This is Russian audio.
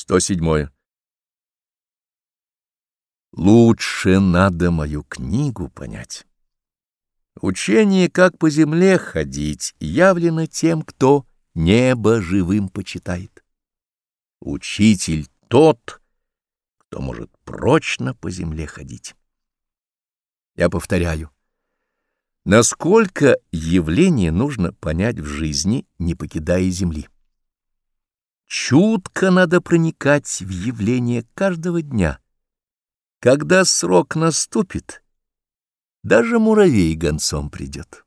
107. Лучше надо мою книгу понять. Учение, как по земле ходить, явлено тем, кто небо живым почитает. Учитель тот, кто может прочно по земле ходить. Я повторяю, насколько явление нужно понять в жизни, не покидая земли. Чутко надо проникать в явление каждого дня. Когда срок наступит, даже муравей гонцом придет.